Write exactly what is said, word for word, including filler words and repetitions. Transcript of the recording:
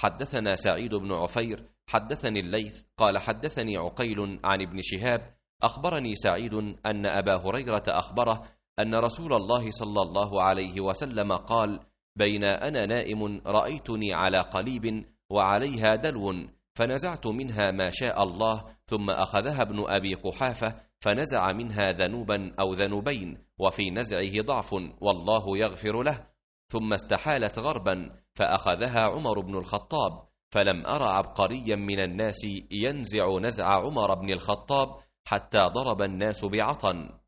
حدثنا سعيد بن عفير حدثني الليث قال حدثني عقيل عن ابن شهاب أخبرني سعيد أن أبا هريرة أخبره أن رسول الله صلى الله عليه وسلم قال: بين أنا نائم رأيتني على قليب وعليها دلو، فنزعت منها ما شاء الله، ثم أخذها ابن أبي قحافة فنزع منها ذنوبا أو ذنوبين، وفي نزعه ضعف والله يغفر له، ثم استحالت غربا فأخذها عمر بن الخطاب، فلم أر عبقريا من الناس ينزع نزع عمر بن الخطاب حتى ضرب الناس بعطن.